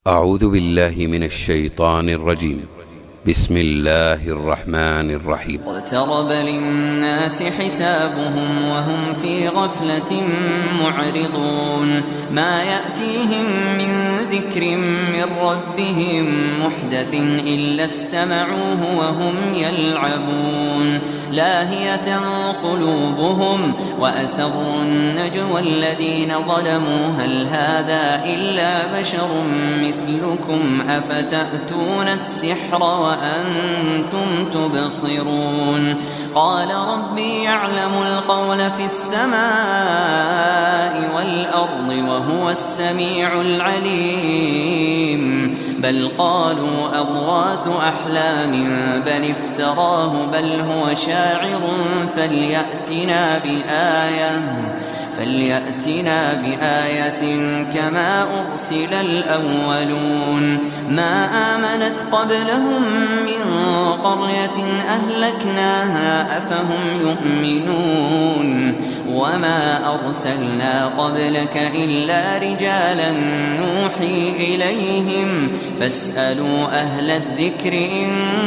أعوذ بالله من الشيطان الرجيم. بسم الله الرحمن الرحيم. اقترب للناس حسابهم وهم في غفلة معرضون ما يأتيهم من ذكر من ربهم محدث إلا استمعوه وهم يلعبون لاهية قلوبهم وأسروا النجوى الذين ظلموا هل هذا إلا بشر مثلكم أفتأتون السحر وأنتم تبصرون قال ربي يعلم القول في السماء والأرض وهو السميع العليم بل قالوا أضغاث أحلام بل افتراه بل هو شاعر فليأتنا بآية كما أرسل الأولون ما آمنت قبلهم من قرية أهلكناها أفهم يؤمنون وما أرسلنا قبلك إلا رجالا نوحي إليهم فاسألوا أهل الذكر إن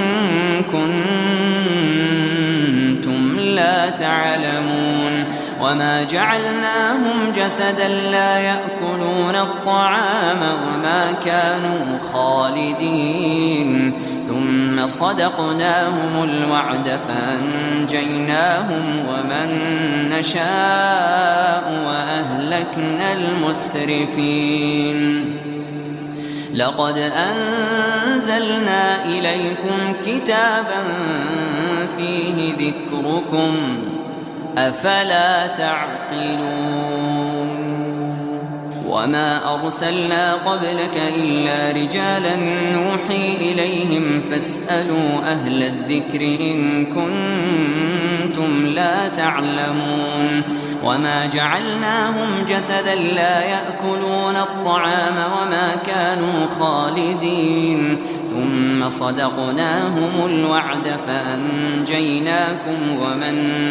كنتم لا تعلمون وما جعلناهم جسدا لا يأكلون الطعام وما كانوا خالدين ثم صدقناهم الوعد فأنجيناهم ومن نشاء وأهلكنا المسرفين لقد أنزلنا إليكم كتابا فيه ذكركم أفلا تعقلون وما أرسلنا قبلك إلا رجالا نوحي إليهم فاسألوا أهل الذكر إن كنتم لا تعلمون وما جعلناهم جسدا لا يأكلون الطعام وما كانوا خالدين ثم صدقناهم الوعد فأنجيناكم ومن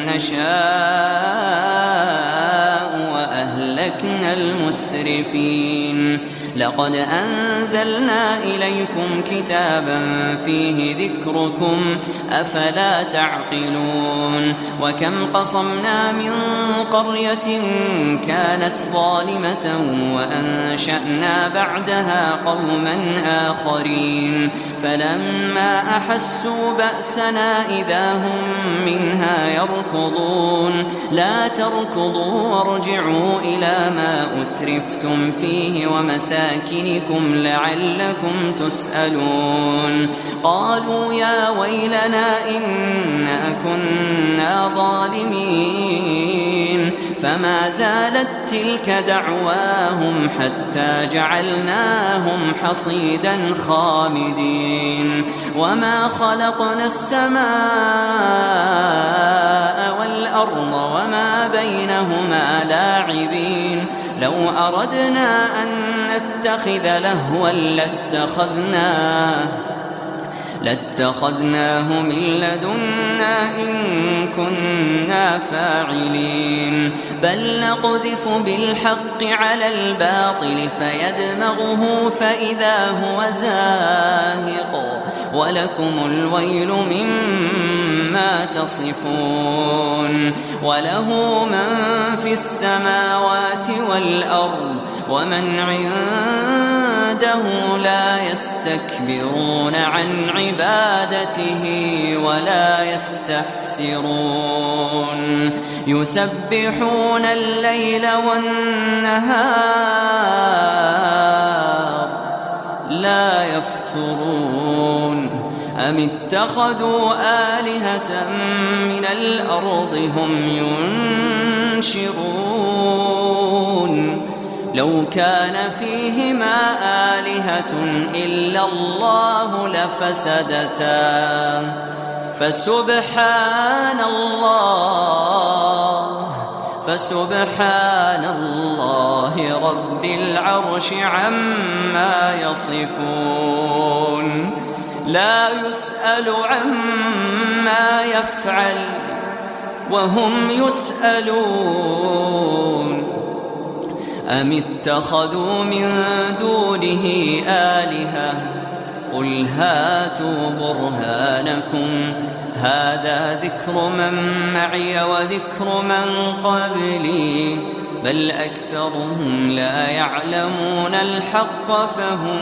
نشاء وأهلكنا المسرفين لقد أنزلنا إليكم كتابا فيه ذكركم أفلا تعقلون وكم قصمنا من قرية كانت ظالمة وأنشأنا بعدها قوما آخرين فلما أحسوا بأسنا إذا هم منها يركضون لا تركضوا وارجعوا إلى ما أترفتم فيه ومساكنكم لعلكم تسألون قالوا يا ويلنا إنا كنا ظالمين فما زالت تلك دعواهم حتى جعلناهم حصيدا خامدين وما خلقنا السماء والأرض وما بينهما لاعبين لو أردنا أن نتخذ لهوا لاتخذناه من لدنا إن كنا فاعلين بل نقذف بالحق على الباطل فيدمغه فإذا هو زاهق ولكم الويل مما تصفون وله من في السماوات والأرض ومن عنده لا يستكبرون عن عبادته ولا يستحسرون يسبحون الليل والنهار لا يفترون أم اتخذوا آلهة من الأرض هم ينشرون لو كان فيهما آلهة إلا الله لفسدتا فسبحان الله رب العرش عما يصفون لا يسأل عما يفعل وهم يسألون أم اتخذوا من دونه آلهة قل هاتوا برهانكم هذا ذكر من معي وذكر من قبلي بل أكثرهم لا يعلمون الحق فهم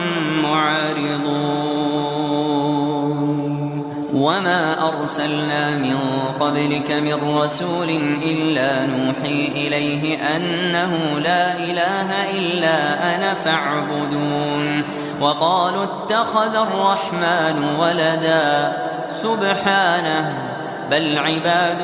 معرضون وما أرسلنا من قبلك من رسول إلا نوحي إليه أنه لا إله إلا أنا فاعبدون وقالوا اتخذ الرحمن ولدا سبحانه بل عباد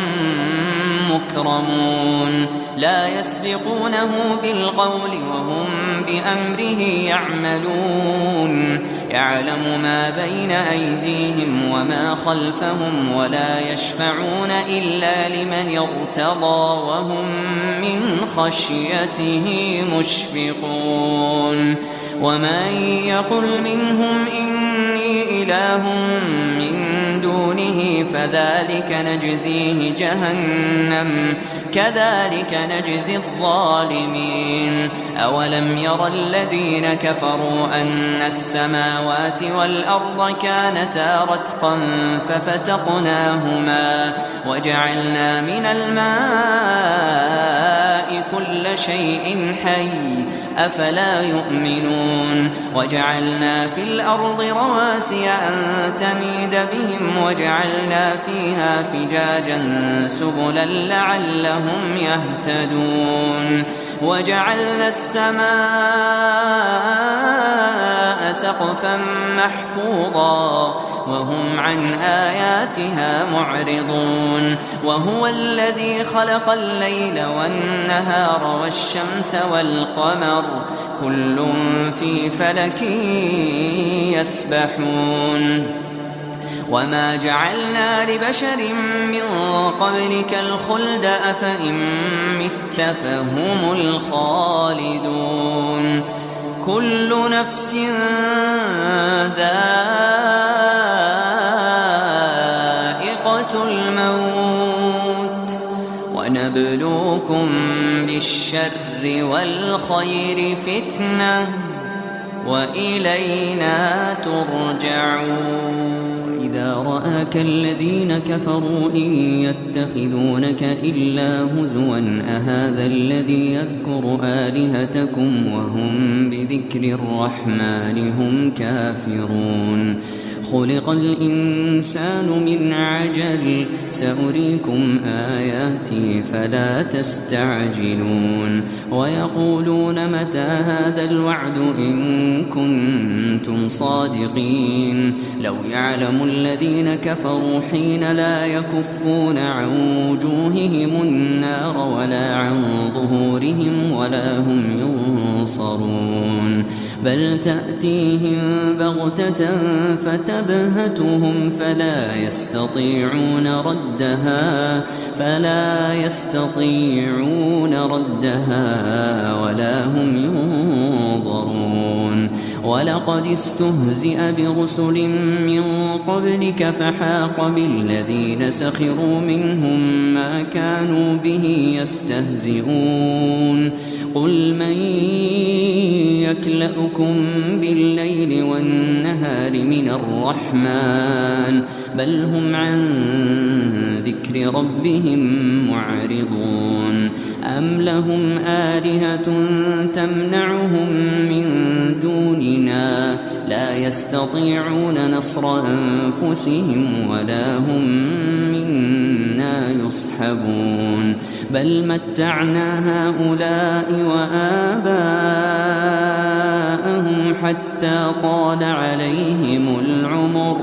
مكرمون لا يسبقونه بالقول وهم بأمره يعملون يعلم ما بين أيديهم وما خلفهم ولا يشفعون إلا لمن ارتضى وهم من خشيته مشفقون ومن يقل منهم إني إله من دونه فذلك نجزيه جهنم كذلك نجزي الظالمين أولم ير الذين كفروا أن السماوات والأرض كانتا رتقا ففتقناهما وجعلنا من الماء كل شيء حي أفلا يؤمنون وجعلنا في الأرض رواسي أن تميد بهم وجعلنا فيها فجاجا سبلا لعلهم يهتدون وجعلنا السماء سقفا محفوظا وهم عن آياتها معرضون وهو الذي خلق الليل والنهار والشمس والقمر كل في فلك يسبحون وما جعلنا لبشر من قبلك الخلد أفإن مت فهم الخالدون كل نفس ذائقة الموت ونبلوكم بالشر والخير فتنة وإلينا ترجعون إذا رآك الذين كفروا إن يتخذونك إلا هزوا أهذا الذي يذكر آلهتكم وهم بذكر الرحمن هم كافرون خلق الإنسان من عجل سأريكم آياتي فلا تستعجلون ويقولون متى هذا الوعد إن كنتم صادقين لو يعلم الذين كفروا حين لا يكفون عن وجوههم النار ولا عن ظهورهم ولا هم ينصرون بل تأتيهم بغتة فتبهتهم فلا يستطيعون ردها ولا هم ينظرون ولقد استهزئ برسل من قبلك فحاق بالذين سخروا منهم ما كانوا به يستهزئون قل من يكلأكم بالليل والنهار من الرحمن بل هم عن ذكر ربهم معرضون أم لهم آلهة تمنعهم من دوننا لا يستطيعون نصر أنفسهم ولا هم منا يصحبون بل متعنا هؤلاء وآباءهم حتى طال عليهم العمر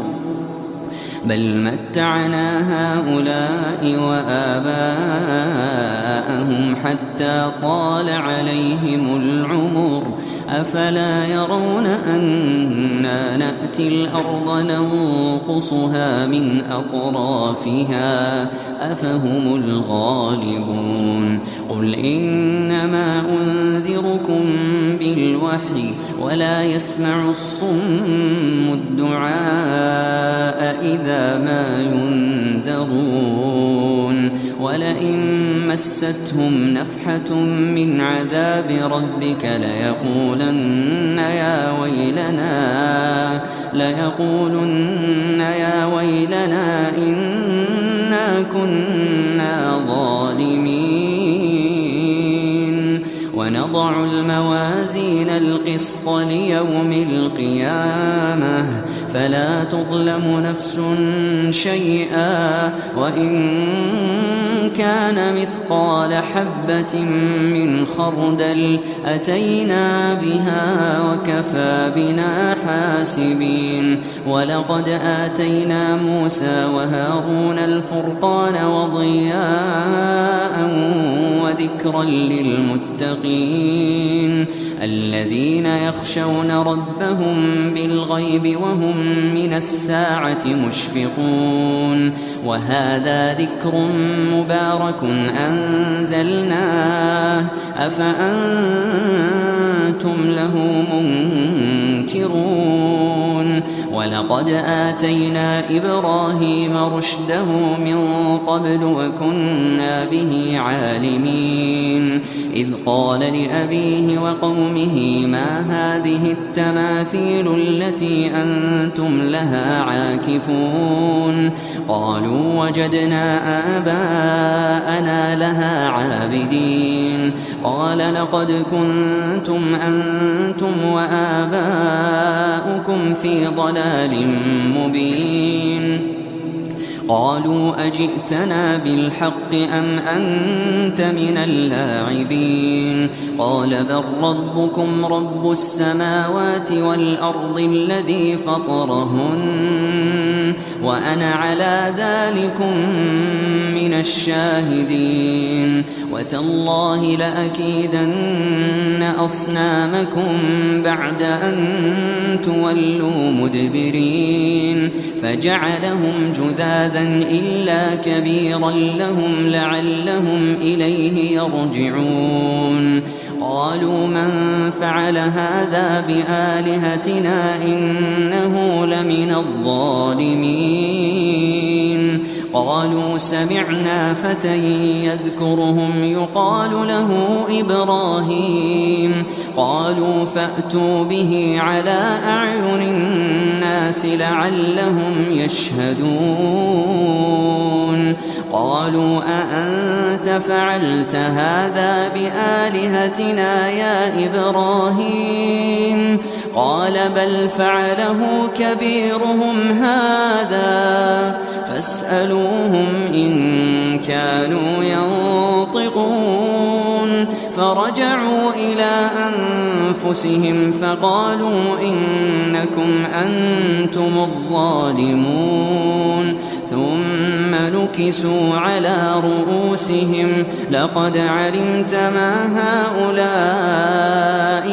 أفلا يرون أنا نأتي الأرض ننقصها من أطرافها أفهم الغالبون قل إنما أنذركم بالوحي ولا يسمع الصم الدعاء إذا ما ينذرون ولئن مستهم نفحة من عذاب ربك ليقولن يا ويلنا إنا كنا ظالمين ونضع الموازين القسط ليوم القيامة فلا تظلم نفس شيئا وإن كان مثقال حبة من خردل أتينا بها وكفى بنا حاسبين ولقد آتينا موسى وهارون الفرقان وضياء وذكرا للمتقين الذين يخشون ربهم بالغيب وهم من الساعة مشفقون وهذا ذكر مبارك أنزلناه أفأنتم له منكرون ولقد آتينا إبراهيم رشده من قبل وكنا به عالمين إذ قال لأبيه وقومه ما هذه التماثيل التي أنتم لها عاكفون قالوا وجدنا آباءنا لها عابدين قال لقد كنتم أنتم وآباؤكم في ضلال مبين قالوا أجئتنا بالحق أم أنت من اللاعبين قال بل ربكم رب السماوات والأرض الذي فطرهن وأنا على ذلكم من الشاهدين وتالله لأكيدن أصنامكم بعد أن تولوا مدبرين فجعلهم جذاذا إلا كبيرا لهم لعلهم إليه يرجعون قالوا من فعل هذا بآلهتنا إنه لمن الظالمين قالوا سمعنا فتى يذكرهم يقال له إبراهيم قالوا فأتوا به على أعين الناس لعلهم يشهدون قالوا أأنت فعلت هذا بآلهتنا يا إبراهيم قال بل فعله كبيرهم هذا فاسألوهم إن كانوا ينطقون فرجعوا إلى أنفسهم فقالوا إنكم أنتم الظالمون ثم نكسوا على رؤوسهم لقد علمت ما هؤلاء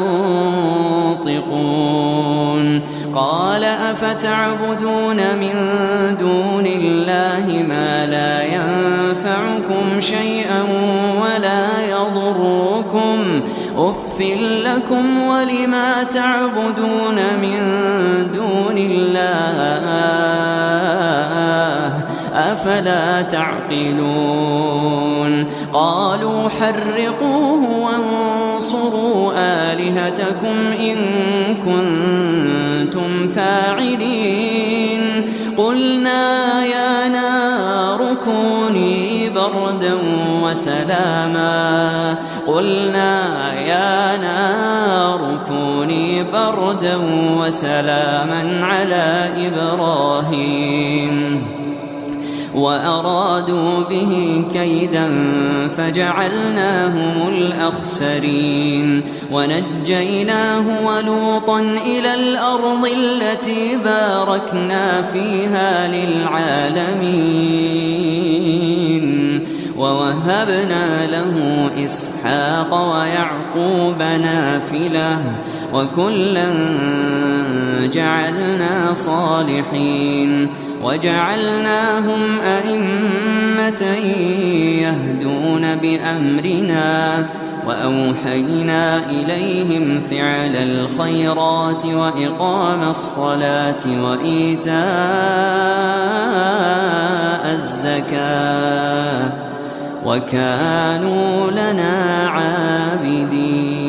ينطقون قال أفتعبدون من دون الله ما لا ينفعكم شيئا ولا يضركم أف لكم ولما تعبدون من دون الله أفلا تعقلون قالوا حرقوه وانصروا آلهتكم إن كنتم فاعلين قلنا يا نار كوني بردا وسلاما على إبراهيم وأرادوا به كيدا فجعلناهم الأخسرين ونجيناه ولوطا إلى الأرض التي باركنا فيها للعالمين ووهبنا له إسحاق ويعقوب نافلة وكلا جعلنا صالحين وجعلناهم أئمة يهدون بأمرنا وأوحينا إليهم فعل الخيرات وإقام الصلاة وإيتاء الزكاة وكانوا لنا عابدين.